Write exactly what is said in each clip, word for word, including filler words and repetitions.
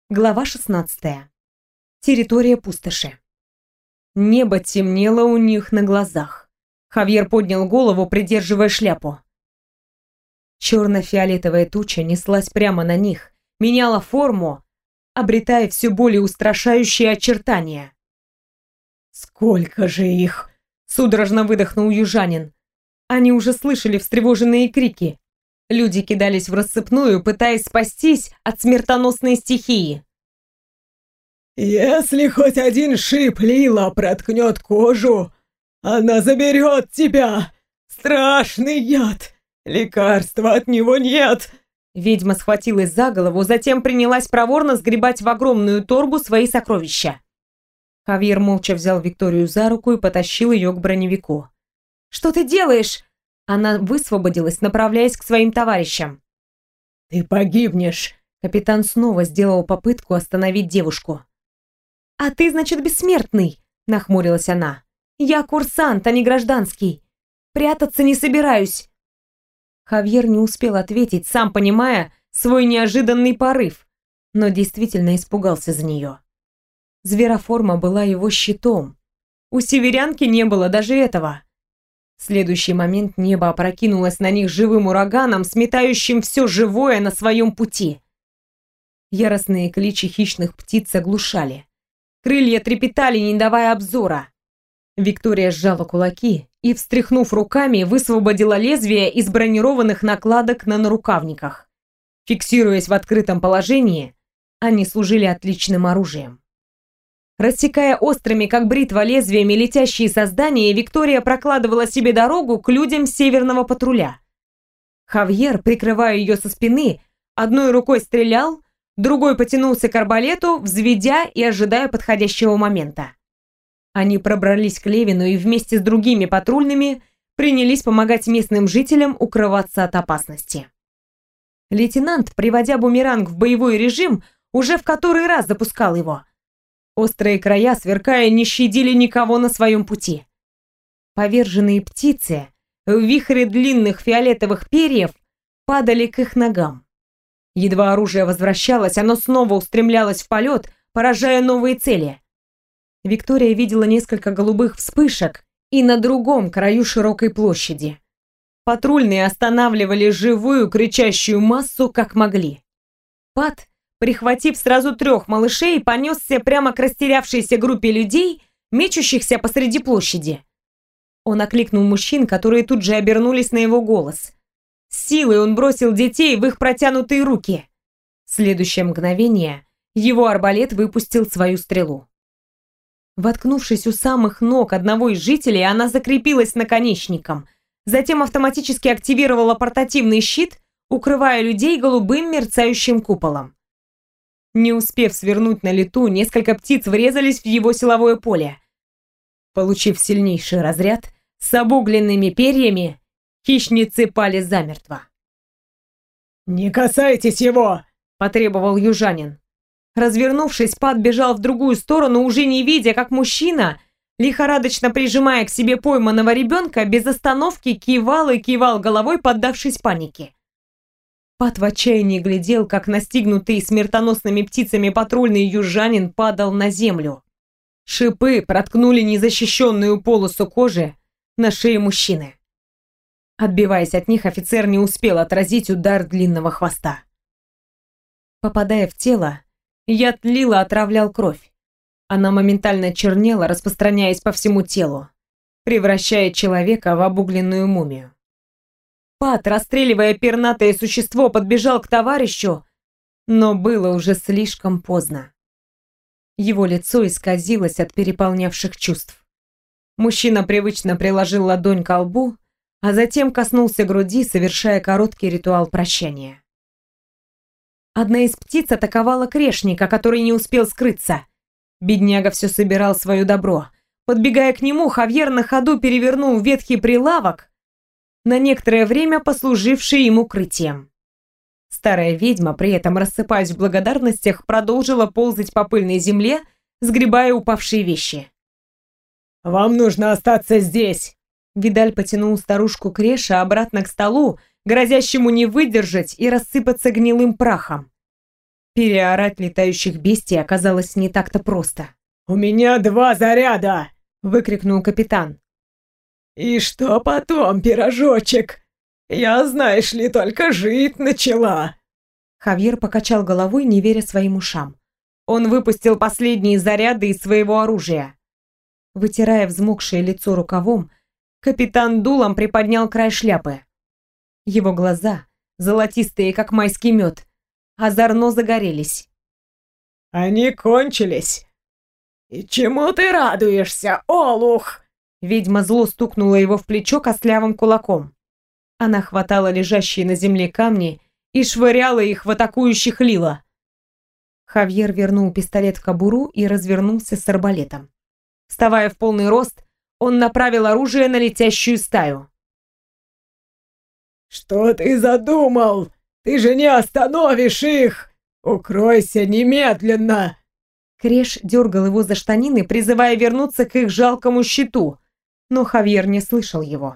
Глава шестнадцатая. Территория пустоши. Небо темнело у них на глазах. Хавьер поднял голову, придерживая шляпу. Черно-фиолетовая туча неслась прямо на них, меняла форму, обретая все более устрашающие очертания. «Сколько же их!» — судорожно выдохнул южанин. Они уже слышали встревоженные крики. Люди кидались в рассыпную, пытаясь спастись от смертоносной стихии. «Если хоть один шип Лила проткнет кожу, она заберет тебя! Страшный яд! Лекарства от него нет!» Ведьма схватилась за голову, затем принялась проворно сгребать в огромную торбу свои сокровища. Хавьер молча взял Викторию за руку и потащил ее к броневику. «Что ты делаешь?» Она высвободилась, направляясь к своим товарищам. «Ты погибнешь!» Капитан снова сделал попытку остановить девушку. «А ты, значит, бессмертный?» — нахмурилась она. «Я курсант, а не гражданский. Прятаться не собираюсь». Хавьер не успел ответить, сам понимая свой неожиданный порыв, но действительно испугался за нее. Звероформа была его щитом. У северянки не было даже этого. В следующий момент небо опрокинулось на них живым ураганом, сметающим все живое на своем пути. Яростные кличи хищных птиц оглушали. Крылья трепетали, не давая обзора. Виктория сжала кулаки и, встряхнув руками, высвободила лезвие из бронированных накладок на нарукавниках. Фиксируясь в открытом положении, они служили отличным оружием. Рассекая острыми, как бритва, лезвиями летящие создания, Виктория прокладывала себе дорогу к людям северного патруля. Хавьер, прикрывая ее со спины, одной рукой стрелял, другой потянулся к арбалету, взведя и ожидая подходящего момента. Они пробрались к Левину и вместе с другими патрульными принялись помогать местным жителям укрываться от опасности. Лейтенант, приводя бумеранг в боевой режим, уже в который раз запускал его. Острые края, сверкая, не щадили никого на своем пути. Поверженные птицы в вихре длинных фиолетовых перьев падали к их ногам. Едва оружие возвращалось, оно снова устремлялось в полет, поражая новые цели. Виктория видела несколько голубых вспышек и на другом краю широкой площади. Патрульные останавливали живую кричащую массу как могли. Пат, прихватив сразу трех малышей, понесся прямо к растерявшейся группе людей, мечущихся посреди площади. Он окликнул мужчин, которые тут же обернулись на его голос. С силой он бросил детей в их протянутые руки. В следующее мгновение его арбалет выпустил свою стрелу. Воткнувшись у самых ног одного из жителей, она закрепилась наконечником, затем автоматически активировала портативный щит, укрывая людей голубым мерцающим куполом. Не успев свернуть на лету, несколько птиц врезались в его силовое поле. Получив сильнейший разряд, с обугленными перьями хищницы пали замертво. «Не касайтесь его!» – потребовал южанин. Развернувшись, Пат бежал в другую сторону, уже не видя, как мужчина, лихорадочно прижимая к себе пойманного ребенка, без остановки кивал и кивал головой, поддавшись панике. Пат в отчаянии глядел, как настигнутый смертоносными птицами патрульный южанин падал на землю. Шипы проткнули незащищенную полосу кожи на шее мужчины. Отбиваясь от них, офицер не успел отразить удар длинного хвоста. Попадая в тело, яд Лила отравлял кровь. Она моментально чернела, распространяясь по всему телу, превращая человека в обугленную мумию. Пат, расстреливая пернатое существо, подбежал к товарищу, но было уже слишком поздно. Его лицо исказилось от переполнявших чувств. Мужчина привычно приложил ладонь ко лбу, а затем коснулся груди, совершая короткий ритуал прощания. Одна из птиц атаковала крешника, который не успел скрыться. Бедняга все собирал свое добро. Подбегая к нему, Хавьер на ходу перевернул ветхий прилавок, на некоторое время послуживший им укрытием. Старая ведьма, при этом рассыпаясь в благодарностях, продолжила ползать по пыльной земле, сгребая упавшие вещи. «Вам нужно остаться здесь!» Видаль потянул старушку Креша обратно к столу, грозящему не выдержать и рассыпаться гнилым прахом. Переорать летающих бестий оказалось не так-то просто. «У меня два заряда!» — выкрикнул капитан. «И что потом, пирожочек? Я, знаешь ли, только жить начала!» Хавьер покачал головой, не веря своим ушам. Он выпустил последние заряды из своего оружия. Вытирая взмокшее лицо рукавом, капитан дулом приподнял край шляпы. Его глаза, золотистые, как майский мед, озорно загорелись. «Они кончились! И чему ты радуешься, олух?» Ведьма зло стукнула его в плечо костлявым кулаком. Она хватала лежащие на земле камни и швыряла их в атакующих Лила. Хавьер вернул пистолет в кобуру и развернулся с арбалетом. Вставая в полный рост, он направил оружие на летящую стаю. «Что ты задумал? Ты же не остановишь их! Укройся немедленно!» Креш дергал его за штанины, призывая вернуться к их жалкому щиту, но Хавьер не слышал его.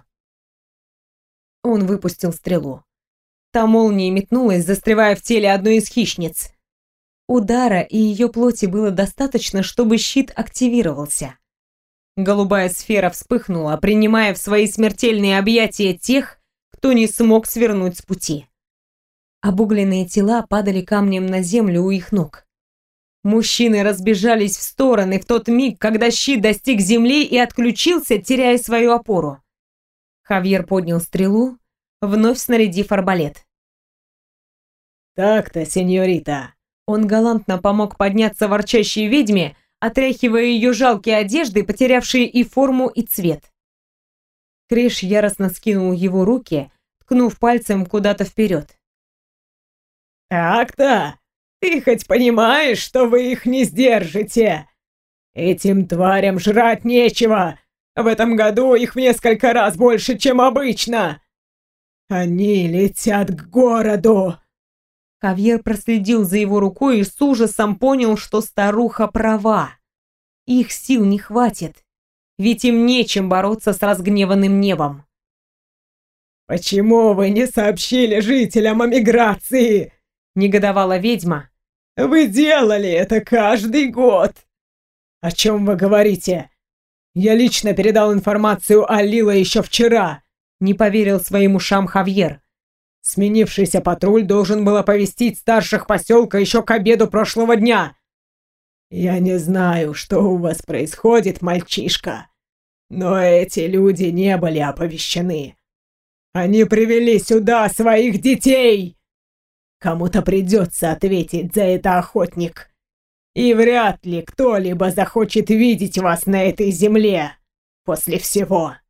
Он выпустил стрелу. Та молнией метнулась, застревая в теле одной из хищниц. Удара и ее плоти было достаточно, чтобы щит активировался. Голубая сфера вспыхнула, принимая в свои смертельные объятия тех, кто не смог свернуть с пути. Обугленные тела падали камнем на землю у их ног. Мужчины разбежались в стороны в тот миг, когда щит достиг земли и отключился, теряя свою опору. Хавьер поднял стрелу, вновь снарядив арбалет. «Так-то, сеньорита!» Он галантно помог подняться ворчащей ведьме, отряхивая ее жалкие одежды, потерявшие и форму, и цвет. Креш яростно скинул его руки, ткнув пальцем куда-то вперед. «Так-то! Ты хоть понимаешь, что вы их не сдержите? Этим тварям жрать нечего! В этом году их в несколько раз больше, чем обычно! Они летят к городу!» Хавьер проследил за его рукой и с ужасом понял, что старуха права. Их сил не хватит, ведь им нечем бороться с разгневанным небом. «Почему вы не сообщили жителям о миграции?» — негодовала ведьма. «Вы делали это каждый год!» «О чем вы говорите? Я лично передал информацию о Лила еще вчера!» — не поверил своим ушам Хавьер. «Сменившийся патруль должен был оповестить старших поселка еще к обеду прошлого дня!» «Я не знаю, что у вас происходит, мальчишка, но эти люди не были оповещены. Они привели сюда своих детей! Кому-то придется ответить за это, охотник. И вряд ли кто-либо захочет видеть вас на этой земле после всего!»